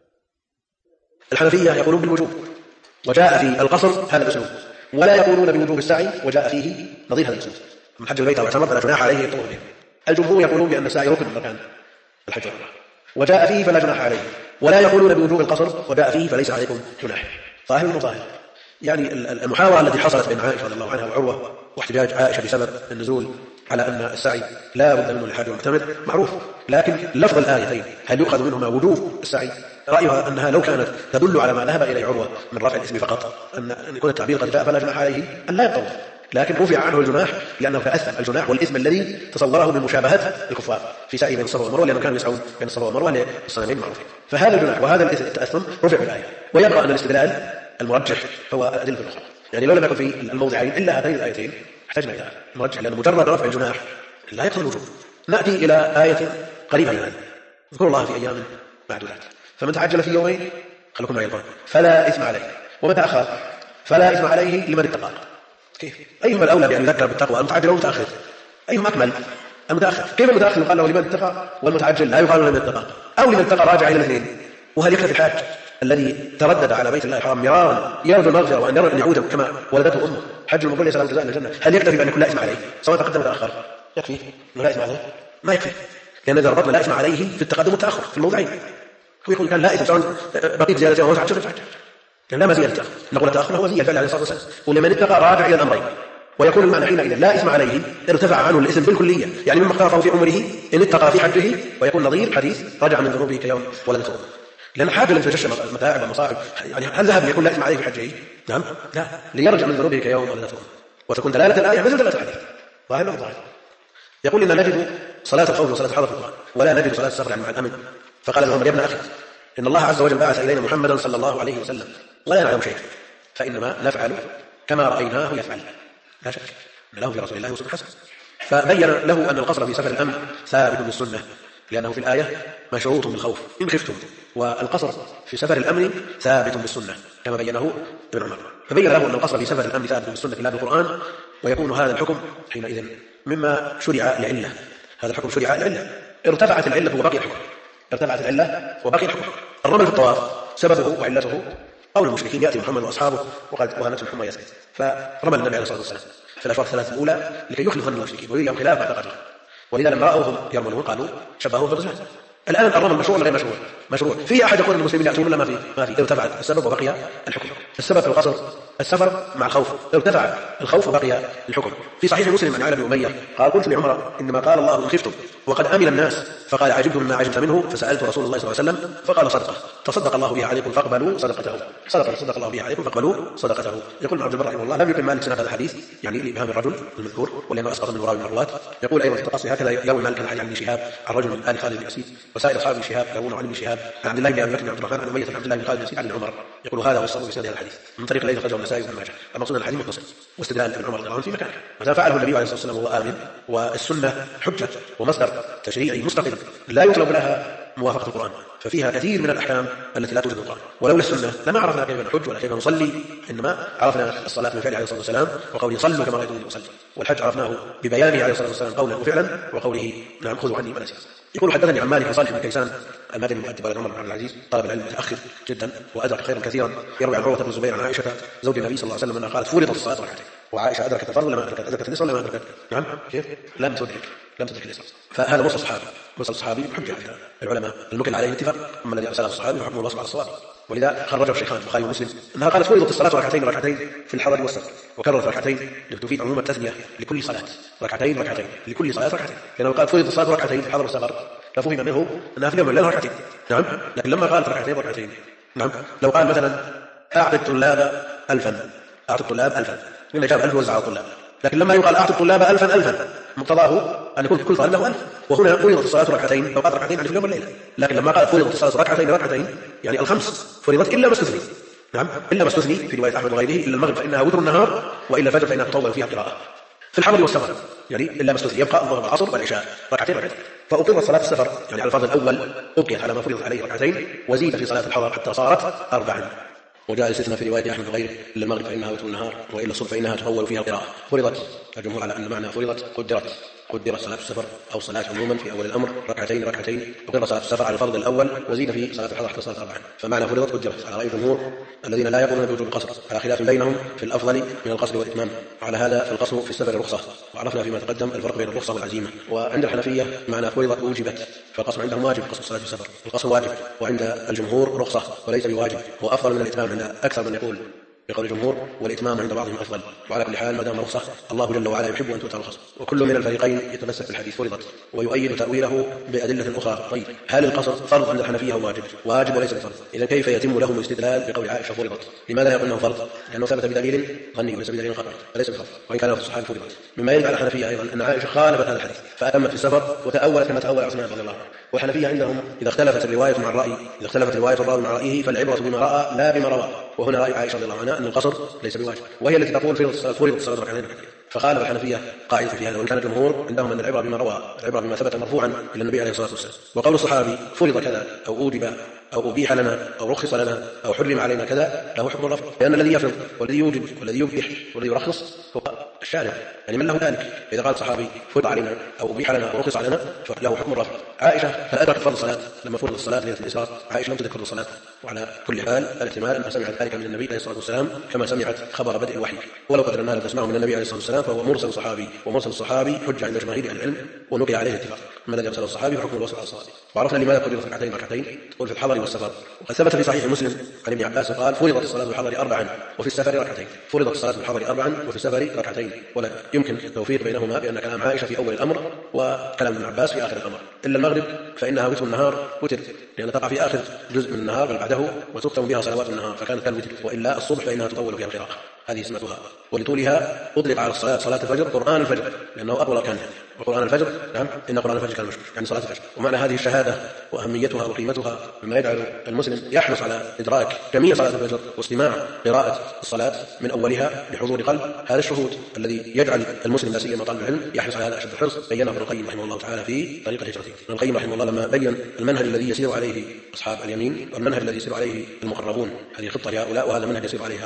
الحنفية يقولون بالوجوب وجاء في القصر هذا الأسلوب، ولا يقولون بوجوب السعي وجاء فيه نظير هذا الأسلوب، من حج البيت أو اعتمر فلا جناح عليه يطوف به. الجمهور يقولون بأن السعي ركن من أركان الحج والعمرة وجاء فيه فلا جناح عليه، ولا يقولون بوجوب القصر وجاء فيه فليس عليكم جناح. ظاهر وظاهر، يعني المحاورة التي حصلت بين عائشة رضي الله عنها وعروة واحتجاج عائشة بسبب النزول على أن السعي لا بد منه للحاج والمعتمر معروف، لكن لفظ الآيتين هل يؤخذ منهما وجوب السعي؟ رأيها أنها لو كانت تدل على ما ذهب إليه عروة من رفع الاسم فقط، أن يكون التعبير قد جاء فلا جناح عليه أن لا يطوف، لكن رفع عنه الجناح لأنه تأثم الجناح والإثم الذي تصوره من مشابهة الكفار في سعي بين الصفا والمروة، لأنهم كانوا يسعون بين الصفا والمروة للصنمين المعروفين. فهذا الجناح وهذا التأثم رفع بالآية، ويبقى أن الاستدلال المرجح هو أدلة الأخرى، يعني لو لم يكن في الموضعين إلا هاتين الآيتين احتجنا إلى المرجح، لأن مجرد رفع الجناح لا يقتضي الوجوب. نأتي إلى آية قريبة من هذه، اذكروا الله في أيام معدودات، فمن تعجل في يومين خلكم معي القرآن فلا إثم عليه، ومن تأخر فلا إثم عليه لمن اتقى. كيف؟ أيهما الأولى بأن يذكر بالتقوى، المتعجل أو المتأخر؟ أيهما أكمل؟ المتأخر. كيف المتأخر يقال له لمن اتقى والمتعجل لا يقال له لمن اتقى؟ أو لمن اتقى راجع إلى الاثنين؟ وهل يكتفي الحاج الذي تردد على بيت الله الحرام مرارا يرجو المغفرة وأن يرى أن يعود كما ولدته أمه حج المقبول ليس له جزاء إلى الجنة، هل يكتفي بأن يكون لا إثم عليه سواء تقدم وتأخر؟ يكفي أنه لا إثم عليه؟ ما يكفي، لأن إذا ربطنا لا إثم عليه في التقدم والتأخر في الموضعين، هو يقول كان لا إثم سواء بقيت زيادة أو تعجل كان لا مزية التأخر، نقول التأخر هو مزية عليه الصلاة والسلام، ولمن اتقى راجع إلى الأمرين، ويكون المعنى حينئذ لا إثم عليه ارتفع عنه الإثم بالكلية، يعني مما اختاره في عمره إن اتقى في حجه، ويكون نظير حديث رجع من ذنوبه كيوم ولدته أمه. لأن حاجة لم تجشم المتاعب والمصاعب، يعني هل ذهب يكون لا إثم عليه في حجه؟ نعم لا، ليرجع من ذنوبه كيوم ولدته أمه، وتكون دلالة الآية مثل دلالة الحديث ظاهر أو ظاهر. يقول إن نجد صلاة الخوف وصلاة الحضر في القرآن ولا نجد صلاة السفر مع الأمن. فقال له عمر يا ابن أخي إن الله عز وجل بعث إلينا محمدا صلى الله عليه وسلم ولا نعلم شيئا، فإنما نفعل كما رأيناه يفعل، لا شك أن له في رسول الله أسوة حسنة. فبين له أن القصر في سفر الأمن ثابت بالسنة، لأنه في الآية مشروط بالخوف إن خفتم، والقصر في سفر الأمن ثابت بالسنة كما بينه ابن عمر. فبين له أن القصر في سفر الأمن ثابت بالسنة لا بالقرآن، ويكون هذا الحكم حينئذ مما شرع لعلة، هذا الحكم شرع لعلة، ارتفعت العلة وبقي الحكم، ارتفعت العلة وبقي الحكم. الرمل في الطواف سببه وعلته قول المشركين يأتي محمد وأصحابه وقد وهنتهم حمى يسري، فرمل النبي عليه الصلاة والسلام في الأشواط الثلاث الأولى لكي يخلف ظن المشركين ويريهم خلاف معتقدهم، ولذا لما رأوهم يرملون قالوا شبهوه بالرجال، الآن الرمل مشروع ولا غير مشروع؟ مشروع. في أحد يقول المسلمين يأتون ولا ما في؟ ما في. ارتفع السبب وبقي الحكم. السبب في القصر السفر مع الخوف، ارتفع الخوف وبقي الحكم. في صحيح مسلم عن علي بن أمية قال قلت لعمر إنما قال الله إن خفتم وقد أمن الناس فقال عجبتم مما عجبت منه فسألت رسول الله صلى الله عليه وسلم فقال صدقة تصدق الله بها عليكم فاقبلوا صدقته. صدقة تصدق الله بها عليكم فاقبلوا صدقته. يقول ابن عبد البر رحمه الله لم يقم مالك سنة هذا الحديث يعني لإبهام الرجل المذكور ولأنه أسقط من وراء من الرواة. يقول أيضا في التقصي هكذا يروي مالك عن ابن شهاب عن رجل من آل خالد بن أسيد وسائر أصحاب ابن شهاب يروون عن ابن شهاب عن عبد الله بن أبي بكر بن عبد الرحمن عن أمية بن عبد الله بن خالد بن أسيد عن عمر. يقول هذا هو الصواب في هذا الحديث من طريق الذي أخرجه النسائي وابن ماجه. المقصود الحديث متصل واستدلال ابن عمر رضي الله عنه في مكانه. متى فعله النبي عليه الصلاة والسلام وهو آمن والسنة حجة ومصدر تشريعي مستقل لا يطلب لها موافقة القرآن، ففيها كثير من الأحكام التي لا توجد في القرآن. ولولا السنة لما عرفنا كيف نحج ولا كيف نصلي، إنما عرفنا الصلاة من فعله عليه الصلاة والسلام وقوله صلوا كما رأيتموني أصلي، والحج عرفناه ببيانه عليه الصلاة والسلام قولا وفعلا وقوله نعم خذوا عني مناسككم. يقول حدثني عن مالك صالح بن كيسان المدني المؤدب على عمر بن عبد العزيز طالب العلم متأخر جدا وأدرك خيرا كثيرا، يروي عن عروة بن الزبير عن عائشة زوج النبي صلى الله عليه وسلم أنها قالت فرضت الصلاة ركعتين، وعائشة أدركت الفرض ولا ما أدركت؟ أدركت النصف ولا ما أدركت؟ نعم كيف؟ لم تدرك النصف. فهذا وصف الصحابي، وصف الصحابي حجة عند العلماء المكل عليه الاتفاق، أما الذي أرسله الصحابي وحكمه الوصف على الصواب. ولذا خرجه الشيخان البخاري ومسلم أنها قالت فرضت الصلاة ركعتين في الحضر والسفر، وكررت ركعتين لتفيد عموم التثنية لكل صلاة، ركعتين لكل صلاة ركعتين، لأنه قالت فرضت الصلاة ركعتين في الحضر والسفر ففهم منه أنها في اليوم والليلة ركعتين. نعم، لكن لما قالت ركعتين نعم، لو قال مثلا أعطي الطلاب 1000 أعطي الطلاب 1000 من جاب 1000 وزع على الطلاب، لكن لما يقال أعطي الطلاب 1000 مقتضاه أن يكون كل طالب له 1000، وهنا فرضت الصلاة ركعتين، لو قالت ركعتين يعني في اليوم والليلة، لكن لما قالت فرضت الصلاة ركعتين يعني الخمس فرضت إلا ما استثني. نعم، إلا ما استثني في رواية أحمد وغيره إلا المغرب فإنها وتر النهار وإلا الفجر فإنها تطول فيها القراءة في الحضر والسفر، يعني إلا ما استثني يبقى الظهر والعصر والعشاء ركعتين. فأقرت صلاة السفر يعني على الفرض الأول أبقيت على ما فرضت عليه ركعتين، وزيد في صلاة الحضر حتى صارت 4. وجاء الاستثناء في رواية أحمد وغيره إلا المغرب فإنها وتر النهار وإلا الصبح فإنها تطول فيها القراءة. فرضت الجمهور على أن معنى فرضت قدرت صلاة السفر أو صلاة عموما في أول الأمر ركعتين وقدر صلاة السفر على الفرض الأول وزيد في صلاة الحضر حتى صلاة 4. فمعنى فرضت قدرت على رأي الجمهور الذين لا يقولون بوجوب القصر على خلاف بينهم في الأفضل من القصر والإتمام. وعلى هذا فالقصر في السفر رخصة، وعرفنا فيما تقدم الفرق بين الرخصة والعزيمة. وعند الحنفية معنى فرضت وجبت، فالقصر عندهم واجب قصر صلاة السفر، القصر واجب، وعند الجمهور رخصة وليس بواجب، وأفضل من الإتمام عند أكثر من يقول بقول الجمهور، والإتمام عند بعضهم أفضل. وعلى كل حال ما دام رخصة الله جل وعلا يحب أن تؤتى الرخص، وكل من الفريقين يتمسك بالحديث فرضت ويؤيد تأويله بأدلة أخرى. طيب هل القصر فرض عند الحنفية أو واجب وليس بفرض؟ إذا كيف يتم لهم الاستدلال بقول عائشة فرضت؟ لماذا يقول أنه فرض؟ لأنه ثبت بدليل ظني وليس بدليل قطعي فليس بفرض، وإن كان في الصحابة فرضت. مما يدل على الحنفية أيضا أن عائشة خالفت هذا الحديث فأتمت في السفر وتأولت كما تأول عثمان رضي الله عنه. والحنفية عندهم إذا اختلفت الرواية الراوي مع رأيه فالعبرة بما رأى لا بما روى، وهنا رأي عائشة رضي الله عنها أن القصر ليس بواجب، وهي التي تقول فرضت الصلاة ركعتين. فخالف الحنفية قاعدة في هذا، وإن كان الجمهور عندهم أن العبرة بما روى، العبرة بما ثبت مرفوعا إلى النبي عليه الصلاة والسلام. وقول الصحابي فرض كذا أو أوجب أو أبيح لنا أو رخص لنا أو حرم علينا كذا له حكم الرفض، لأن الذي يفرض والذي يوجب والذي يبيح والذي يرخص هو الشارع، يعني من له ذلك. إذا قال الصحابي فرض علينا أو أبيح لنا أو رخص علينا فله حكم الرفض. عائشة فأدركت فرض الصلاة لما فرض الصلاة ليلة الإسراء، عائشة لم تدرك فرض الصلاة. وعلى كل حال الاحتمال أنها سمعت ذلك من النبي عليه الصلاة والسلام كما سمعت خبر بدء الوحي، ولو قدرنا لم تسمعه من النبي عليه الصلاة والسلام فهو مرسل صحابي، ومرسل الصحابي حجة عند جماهير العلم ونقل عليه اتفاق. ما الذي أرسله الصحابي فحكم الوصف على الصواب. وعرفنا لماذا فرضت ركعتين تقول في الحضر والسفر. وقد ثبت في صحيح مسلم عن ابن عباس قال فرضت الصلاة في الحضر 4 وفي السفر ركعتين. فرضت الصلاة في الحضر 4 وفي السفر ركعتين، ولا يمكن التوفيق بينهما بأن كلام عائشة في أول الأمر وكلام ابن عباس في آخر الأمر. إلا المغرب فإنها وتر النهار وتر، لأن تقع في آخر جزء من النهار بل بعده وتختم بها صلوات النهار فكانت كالوتر. وإلا الصبح فإنها تطول فيها القراءة، هذه سمتها. ولطولها أطلق على صلاة الفجر قرآن الفجر لأنه أطول أركانها، وقرآن الفجر نعم إن قرآن الفجر كان مشهور يعني صلاة الفجر. ومعنى هذه الشهادة وأهميتها وقيمتها مما يجعل المسلم يحرص على إدراك جميع صلاة الفجر واستماع قراءة الصلاة من أولها بحضور قلب. هذا الشهود الذي يجعل المسلم لا سيما طالب العلم يحرص على هذا أشد الحرص بينه ابن القيم رحمه الله تعالى في طريق الهجرة. ابن القيم رحمه الله لما بين المنهج الذي يسير عليه أصحاب اليمين والمنهج الذي يسير عليه المقربون، هذه خطة لهؤلاء وهذا منهج يسير عليه هؤلاء.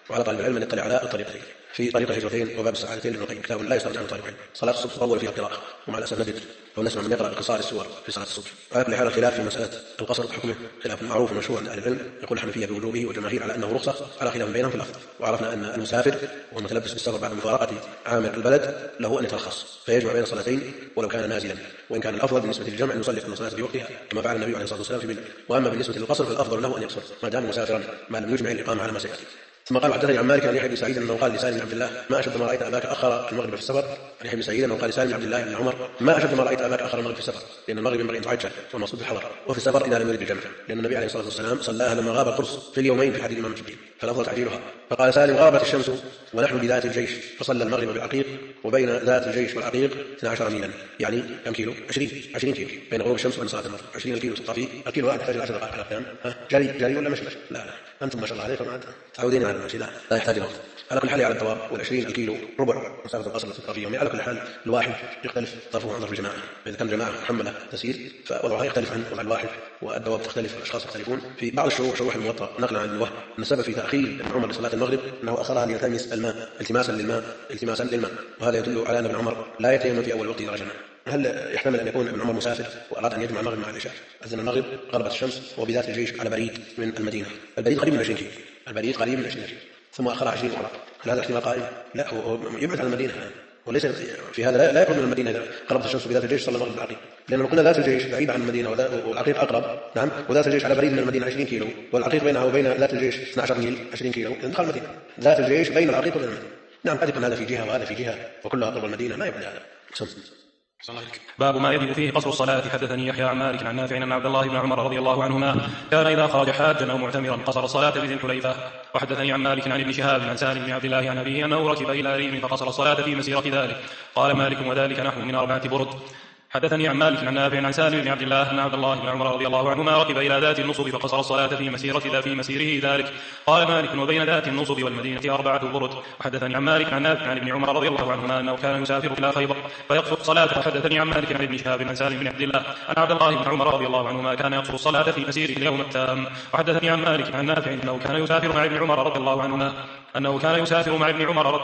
وعلى طالب العلم أن يطلع على الطريقتين. في طريق الهجرتين وباب السعادتين لابن القيم كتاب لا يستطيع عنه طالب العلم. صلاة الصبح تطول فيها القراءة، ومع الأسف نجد أو نسمع من يقرأ بقصار السور في صلاة الصبح. على كل حال الخلاف في مسألة القصر حكمه خلاف معروف مشهور عند أهل العلم، يقول الحنفية بوجوبه والجماهير على أنه رخصة، على خلاف بينهم في اللفظ. وعرفنا أن المسافر والمتلبس بالسفر بعد مفارقة عامر البلد له أن يترخص فيجمع بين الصلاتين ولو كان نازلا، وإن كان الأفضل بالنسبة للجمع أن يصلي كل صلاة في وقتها كما فعل النبي عليه الصلاة والسلام في منى. وأما بالنسبة للقصر فالأفضل له أن يقصر ما دام مسافرا ما لم يجمع الإقامة على ما سيأتي. ثم قال حدثني عن مالك عن يحيى بن سعيد انه قال لسالم بن عبد الله ما اشد ما رايت اباك اخر المغرب في السفر. عن يحيى بن سعيد انه قال لسالم بن عبد الله بن عمر ما اشد ما رايت اباك اخر المغرب في السفر، لان المغرب ينبغي ان تعجل والمقصود بالحضر، وفي السفر اذا لم يرد الجمع، لان النبي عليه الصلاه والسلام صلاها لما غاب القرص في اليومين في حديث الامام جبريل فالافضل تعجيلها. فقال سالم غابت الشمس ونحن بذات الجيش فصلى المغرب بالعقيق، وبين ذات الجيش والعقيق 12 ميلا، يعني كم كيلو؟ 20 كيلو بين غروب الشمس وبين صلاه المغرب. 20 كيلو صفي الكيلو واحد يحتاج 10 دقائق على القيام. جري ولا مشي؟ لا انتم ما شاء الله عليكم تعودين على المشي، لا يحتاج وقت. على كل حال على الدوام وال20 الكيلو ربع مسافه القصر التي في يومين. على كل حال الواحد يختلف طرفه عن طرف الجماعه، اذا كان جماعه محمله تسير فوضعها يختلف عن وضع الواحد، والدواب تختلف والاشخاص يختلفون. في بعض شروح الموطأ نقلا عن الوهم ان السبب في تاخير ابن عمر لصلاه المغرب انه اخرها ليلتمس الماء التماسا للماء، وهذا يدل على ان ابن عمر لا يتيمم في اول وقت اذا جمع. هل يحتمل ان يكون ابن عمر مسافر واراد ان يجمع المغرب مع العشاء؟ اذن المغرب غربت الشمس وبذات الجيش على بريد من المدينه، البريد قريب من 20 كيلو، البريد قريب من 20 كيلو، ثم اخر 20 اخرى. هل هذا احتمال قائم؟ لا، هو يبعد عن المدينه الان، وليس في هذا لا يقرب من المدينه. اذا غربت الشمس بذات الجيش صلى المغرب بالعقيق، لان قلنا ذات الجيش بعيده عن المدينه والعقيق اقرب، نعم، وذات الجيش على بريد من المدينه 20 كيلو، والعقيق بينها وبين ذات الجيش 12 ميل 20 كيلو، دخل المدينه. ذات الجيش بين العقيق وبين المدينه، نعم، قد يكون هذا في جهه وهذا في جهه وكلها قرب المدينه، لا يبعد هذا. باب ما يجب فيه قصر الصلاة. حدثني يحيى عن مالك عن نافع أن عبد الله بن عمر رضي الله عنهما كان إذا خرج حاجا أو معتمرا قصر الصلاة بذي الحليفة. وحدثني عن مالك عن ابن شهاب عن سالم بن عبد الله عن أبيه أنه ركب إلى ريم فقصر الصلاة في مسيرة ذلك. قال مالك وذلك نحو من 4 برد. حدثني عن مالك عن نافع عن سالم بن عبد الله أن عبد الله بن عمر رضي الله عنهما ركب إلى ذات النصب فقصر الصلاة في مسيره ذلك. قال مالك وبين ذات النصب والمدينة 4 برد. وحدثني عن مالك عن نافع عن ابن عمر رضي الله عنهما أنه كان يسافر إلى خيبر فيقصر الصلاة. وحدثني عن مالك عن ابن شهاب عن سالم بن عبد الله أن عبد الله بن عمر رضي الله عنهما كان يقصر الصلاة في مسيره اليوم التام. وحدثني عن مالك عن نافع أنه كان يسافر مع ابن عمر رضي الله عنهما أنه كان يسافر مع ابن عمر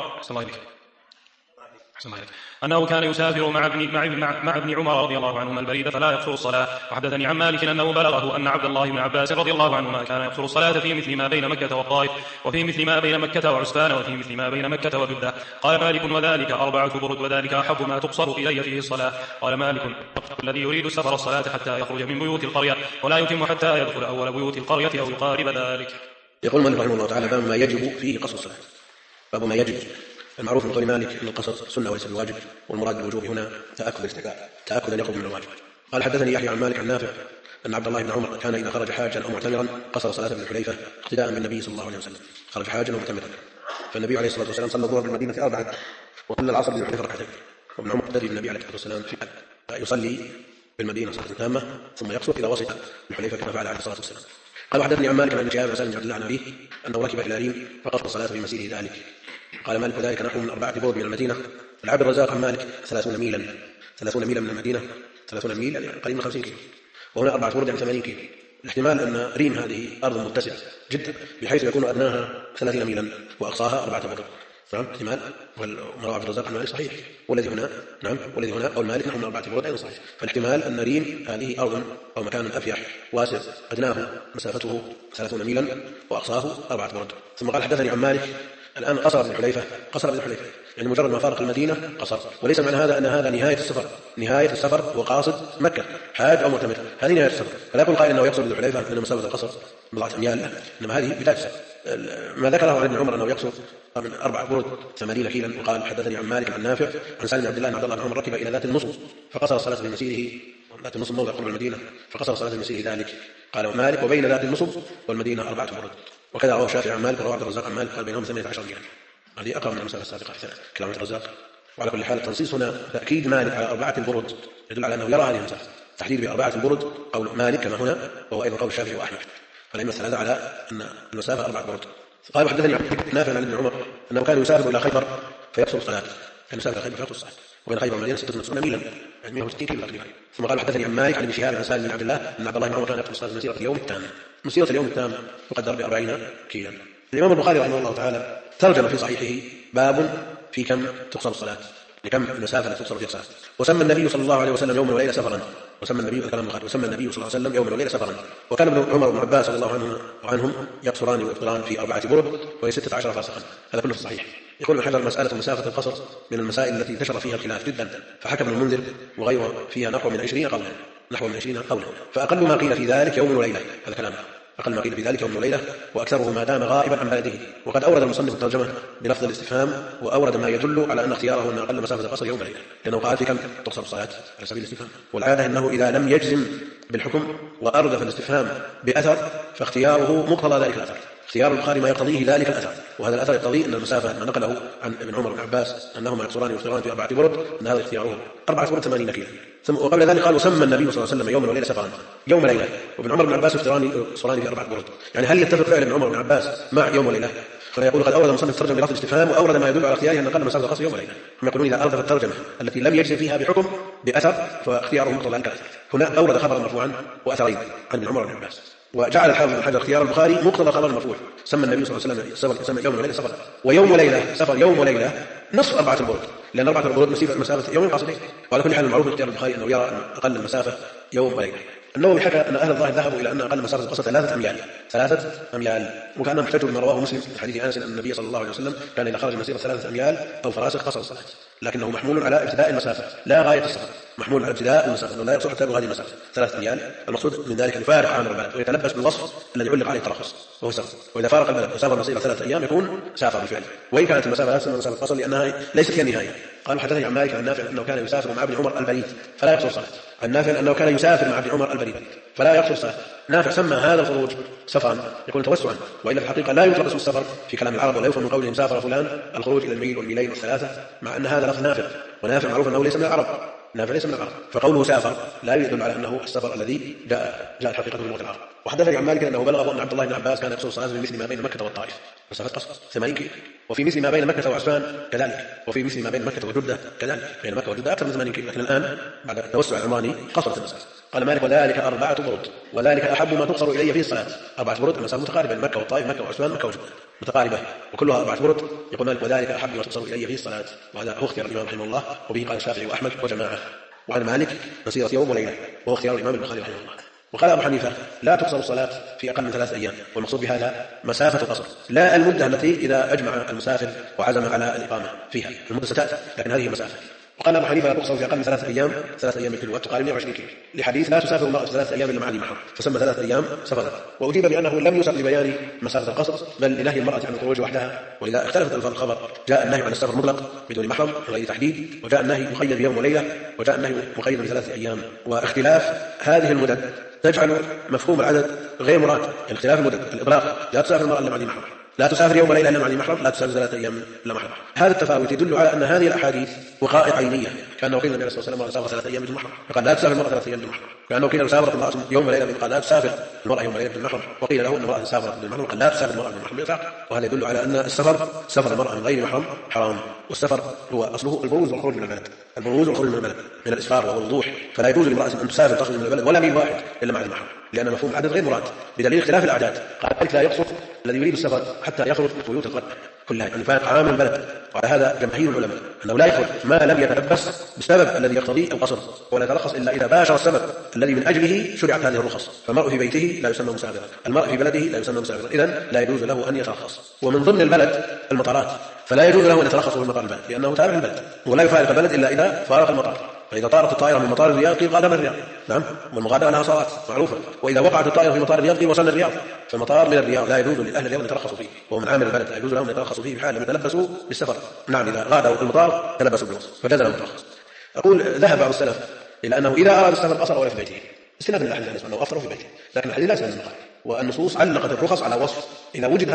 مع ابن عمر رضي الله عنهما البريد فلا يقصر الصلاة. وحدثني عن مالك أنه بلغه أن عبد الله بن عباس رضي الله عنهما كان يقصر الصلاة في مثل ما بين مكة والطائف، وفي مثل ما بين مكة وعسفان، وفي مثل ما بين مكة وجدة. قال مالك وذلك 4 برد، وذلك أحب ما تقصر إلي فيه الصلاة. قال مالك الذي يريد السفر الصلاة حتى يخرج من بيوت القرية ولا يتم حتى يدخل أول بيوت القرية أو يقارب ذلك. يقول مالك رحمه الله تعالى باب ما يجب فيه قصر الصلاة. باب ما يجب. المعروف من قول مالك ان القصر سنه وليس بواجب، والمراد بالوجوب هنا تاكد ان يخرج من الواجب. قال حدثني يحيى عن مالك عن نافع ان عبد الله بن عمر كان اذا خرج حاجا او معتمرا قصر صلاه ابن الحليفه اقتداء بالنبي صلى الله عليه وسلم. خرج حاجا او معتمرا فالنبي عليه الصلاه والسلام صلى الظهر بالمدينه 4 وصلى العصر بن الحليفه 2 وابن عمر اقتدى بالنبي عليه الصلاه والسلام في يصلي بالمدينه صلاه تامه ثم يقصر اذا وصل الحليفه كما فعل عليه الصلاه والسلام. قال حدثني عن مالك عن ابن شهاب عن سالم بن عبد الله عن أبيه انه ركب الى ريم فقصر الصلاه في مسيره ذلك. قال مالك وذلك نحو من 4 برد من المدينه. العبد الرزاق عن مالك 30 ميلا من المدينه، 30 ميل يعني قريب من 50 كيلو، وهنا 4 برد يعني 80 كيلو. الاحتمال ان ريم هذه ارض متسعه جدا بحيث يكون ادناها 30 ميلا واقصاها 4 برد. نعم احتمال، ومروى عبد الرزاق عن مالك صحيح، والذي هنا او المالك نحو من 4 برد ايضا صحيح. فالاحتمال ان ريم هذه ارض او مكان افيح واسع ادناه مسافته 30 ميلا واقصاه 4 برد. ثم قال حدثني عن مالك الآن قصر ابن الحليفة يعني مجرد ما فارق المدينة قصر، وليس معنى هذا أن هذا نهاية السفر وقاصد مكة حاج أو معتمر، هذه نهاية السفر. فلا يقول قائل أنه يقصر ابن الحليفة أن مسافة القصر 4 أميال، إنما هذه بداية السفر. ما ذكره عن ابن عمر أنه يقصر من 4 برد 80 كيلا. وقال حدثني عن مالك عن نافع عن سالم بن عبد الله عن عبد الله بن عمر ركب إلى ذات النصب فقصر الصلاة في مسيره، ذات النصب موضع قرب المدينة، فقصر الصلاة في مسيره ذلك. قال مالك وبين ذات النصب والمدينة 4 برد. وكذا رواه الشافعي عن مالك ورواه عبد الرزاق عن مالك قال بينهم 18 ميلا، هذه أقرب من المسافة السابقة في كلام الرزاق. وعلى كل حال التنصيص هنا تأكيد مالك على 4 برد يدل على أنه يرى هذه المسافة. تحديد ب4 برد قول مالك كما هنا، وهو أيضا قول الشافعي وأحمد، فالأئمة الثلاثة على أن المسافة 4 برد. قال وحدثني نافع عن ابن عمر أنه كان يسافر إلى خيبر فيقصر الصلاة، كان يسافر إلى خيبر فيقصر الصلاة، وبين خيبر والمدينة 96 ميلا يعني 160 كيلو تقريبا. ثم قال حدثني عن مالك عن ابن شهاب عن سالم بن عبد الله أن عبد الله بن عمر كان يقصر الصلاة مسيرة اليوم التام، مسيرة اليوم التام تقدر ب40 كيلا، الإمام البخاري رحمه الله تعالى ترجم في صحيحه باب في كم تقصر الصلاة، لكم المسافة التي تقصر فيها الصلاة. وسمى النبي صلى الله عليه وسلم يوما وليلة سفرا، وسمى النبي صلى الله عليه وسلم يوما وليلة سفرا. وكان ابن عمر وابن عباس رضي الله عنهم يقصران ويفطران في 4 برد وهي 16 فاسخا. هذا كله في الصحيح. يقول ابن حجر مسألة مسافة القصر من المسائل التي انتشر فيها الخلاف جدا، فحكم المنذر وغيره فيها نحو من 20 قولا، فأقل ما قيل في ذلك يوم وليلة. هذا كلام أقل ما قيل في ذلك يوم وليلة، وأكثره ما دام غائبا عن بلده. وقد أورد المصنف الترجمة بلفظ الاستفهام، وأورد ما يدل على أن اختياره أن أقل مسافة القصر يوم وليلة، لأنه قال في كم تقصر الصلاة على سبيل الاستفهام. والعادة أنه إذا لم يجزم بالحكم وأردف الاستفهام بأثر فاختياره مقتضى ذلك الأثر. اختيار البخاري ما يقتضيه ذلك الأثر، وهذا الأثر يقتضي أن المسافة ما نقله عن ابن عمر وابن عباس أنهما يقصران ويفطران في 4 برد، أن هذا اختياره 4 برد 80 كيلو. وقبل ذلك قال وسمى النبي صلى الله عليه وسلم يوما وليلة سفرا، يوم وليلة، وابن عمر وابن عباس يفطران في 4 برد. يعني هل يتفق فعل ابن عمر وابن عباس مع يوم وليلة؟ فيقول قد أورد المصنف الترجمة بلفظ الاستفهام، وأورد ما يدل على اختياره أن أقل مسافة القصر يوم وليلة. هم يقولون إذا أردف الترجمة التي لم يجزم فيها بحكم بأثر فاختياره مقتضى ذلك الأثر. هنا أورد خبرا مرفوعا وأثرين عن ابن عمر وابن عباس، وجعل الحافظ بن حجر اختيار البخاري مقتضى خبر المرفوع. سمى النبي صلى الله عليه وسلم سمى يوم وليلة سفر، ويوم وليلة سفر يوم وليلة نصف 4 برد، لأن 4 برد مسافة يوم قصدين. وعلى كل حال المعروف اختيار البخاري أنه يرى أن أقل المسافة يوم وليلة. النووي حكى أن أهل الظاهر ذهبوا إلى أن أقل مسافة القصر 3 أميال، وكان محتج بما رواه مسلم في حديث أنس أن النبي صلى الله عليه وسلم كان إذا خرج مسيرة 3 أميال أو فراسخ قصر الصلاة، لكنه محمول على ابتداء المسافة لا غاية السفر، محمول على ابتداء المسافة، أنه لا يقصر حتى بهذه المسافة 3 أميال. المقصود من ذلك أن يفارق عامر البلد ويتلبس بالوصف الذي علق عليه الترخص وهو السفر. وإذا فارق البلد وسافر مسيرة 3 أيام يكون سافر بالفعل، وإن كانت المسافة لا تسمى مسافة قصر لأنها ليست هي النهاية. قال حدثني عن مالك عن نافع أنه كان يسافر مع ابن عمر البريد فلا يقصر الصلاة. عن نافع أنه كان يسافر مع ابن عمر البريد فلا يقصر الصلاة. نافع سمى هذا الخروج سفرا يكون توسعا، وإلا في الحقيقة لا يطلق اسم السفر في كلام العرب، ولا يفهم من قولهم سافر فلان الخروج إلى الميل والميلين والثلاثة، مع أن هذا لفظ نافع، ونافع معروف أنه ليس من العرب، نافع ليس من العرب، فقوله سافر لا يدل على أنه السفر الذي جاء الحقيقة من لغة العرب. وحدثني عن مالك أنه بلغه أن عبد الله بن عباس كان يقصر الصلاة بمثل ما بين مكة والطائف مسافة قصر 80 كيلو، وفي مثل ما بين مكة وعسفان كذلك، وفي مثل ما بين مكة وجدة كذلك، بين مكة وجدة أكثر من 80 كيلو، لكن الآن بعد التوسع العمراني قصرت المسافة. قال مالك وذلك 4 برد، وذلك أحب ما تقصر إلي فيه الصلاة. 4 برد المسافة متقاربة بين مكة والطائف، مكة وعسفان، مكة وجدة متقاربة وكلها 4 برد. يقول مالك وذلك أحب ما تقصر إلي فيه الصلاة، وهذا هو اختيار الإمام رحمه الله، وبه قال الشافعي وأحمد وجماعة. وعن مالك مسيرة يوم وليلة، وهو اختيار الإمام البخاري رحمه الله. وقال أبو حنيفة لا تقصر الصلاة في أقل من 3 أيام، والمقصود بهذا مسافة القصر لا المدة التي إذا أجمع المسافر وعزم على الإقامة فيها، المدة ستأتي لكن هذه مسافة. وقال أبو حنيفة لا تقصر في أقل من 3 أيام، 3 أيام كيلو وتقارب 120 كيلو، لحديث لا تسافر المرأة 3 أيام إلا مع ذي محرم، فسمى 3 أيام سفرا. وأجيب بأنه لم يسر لبيان مسافة القصر، بل لنهي المرأة عن الخروج وحدها. وإذا اختلفت ألفاظ الخبر جاء النهي عن السفر مطلق بدون محرم من غير تحديد، وجاء النهي مقيد بيوم وليلة، وجاء النهي مقيد ب3 أيام. واختلاف هذه المدد تجعل مفهوم العدد غير مراد، يعني اختلاف المدد الإطلاق لا تسافر المرأة إلا مع ذي محرم، لا تسافر يوم وليلة إلا مع ذي محرم، لا تسافر 3 أيام إلا محرم. هذا التفاوت يدل على أن هذه الأحاديث وقائع عينية، كأنه قيل النبي صلى الله عليه وسلم سافر 3 أيام بدون محرم فقال لا تسافر المرأة 3 أيام بدون محرم، كأنه قيل سافرت المرأة يوم وليلة فقال لا تسافر المرأة يوم وليلة بدون محرم، وقيل له أن المرأة سافرت بدون محرم قال لا تسافر المرأة بدون محرم. وهذا يدل على أن السفر سفر المرأة من غير محرم حرام، والسفر هو أصله البروز والخروج من البلد، البروز والخروج من البلد من الإسفار والوضوح، فلا يجوز لامرأة أن تسافر تخرج من البلد ولا ميل واحد إلا مع المحرم، لأن مفهوم العدد غير مراد بدليل اختلاف الأعداد. قال لا يقصر الذي يريد السفر حتى يخرج من بيوت القلب كلها، يعني فارق عام البلد. وعلى هذا جماهير العلماء أنه لا يخرج ما لم يتلبس بالسبب الذي يقتضي القصر، ولا يترخص إلا إذا باشر السبب الذي من أجله شرعت هذه الرخص. فالمرء في بيته لا يسمى مسافرا، المرء في بلده لا يسمى مسافرا، إذن لا يجوز له أن يترخص. ومن ضمن البلد المطارات، فلا يجوز له أن يترخص في مطار البلد لأنه تابع البلد، ولا يفارق البلد إلا إذا فارق المطار. فإذا طارت الطائرة من مطار الرياض قيل غادر الرياض، نعم، والمغادرة لها صارت معروفة. وإذا وقعت الطائرة في مطار الرياض قيل وصلنا الرياض، فالمطار من الرياض لا يجوز لأهل الرياض أن يترخصوا فيه، وهو من عامل البلد لا يجوز لهم أن يترخصوا فيه في حال لم يتلبسوا بالسفر. نعم، إذا غادروا المطار تلبسوا بالوصف فجاز لهم الترخص. أقول ذهب بعض السلف إلى أنه إذا أراد السفر قصر ولا في بيته، استناد من الأحاديث أنه أفطر في بيته، لكن الحديث لا يسمى البخاري، والنصوص علقت الرخص على وصف إذا وجد